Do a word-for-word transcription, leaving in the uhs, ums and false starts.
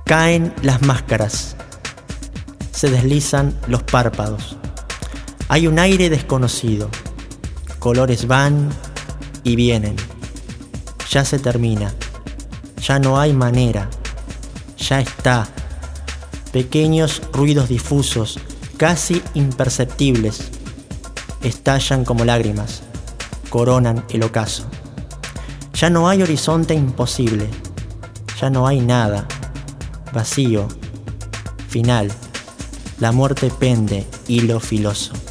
Caen las máscaras, se deslizan los párpados. Hay un aire desconocido, colores van y vienen. Ya se termina, ya no hay manera, ya está. Pequeños ruidos difusos, casi imperceptibles, estallan como lágrimas, coronan el ocaso. Ya no hay horizonte imposible, ya no hay nada, vacío, final, la muerte pende, hilo filoso.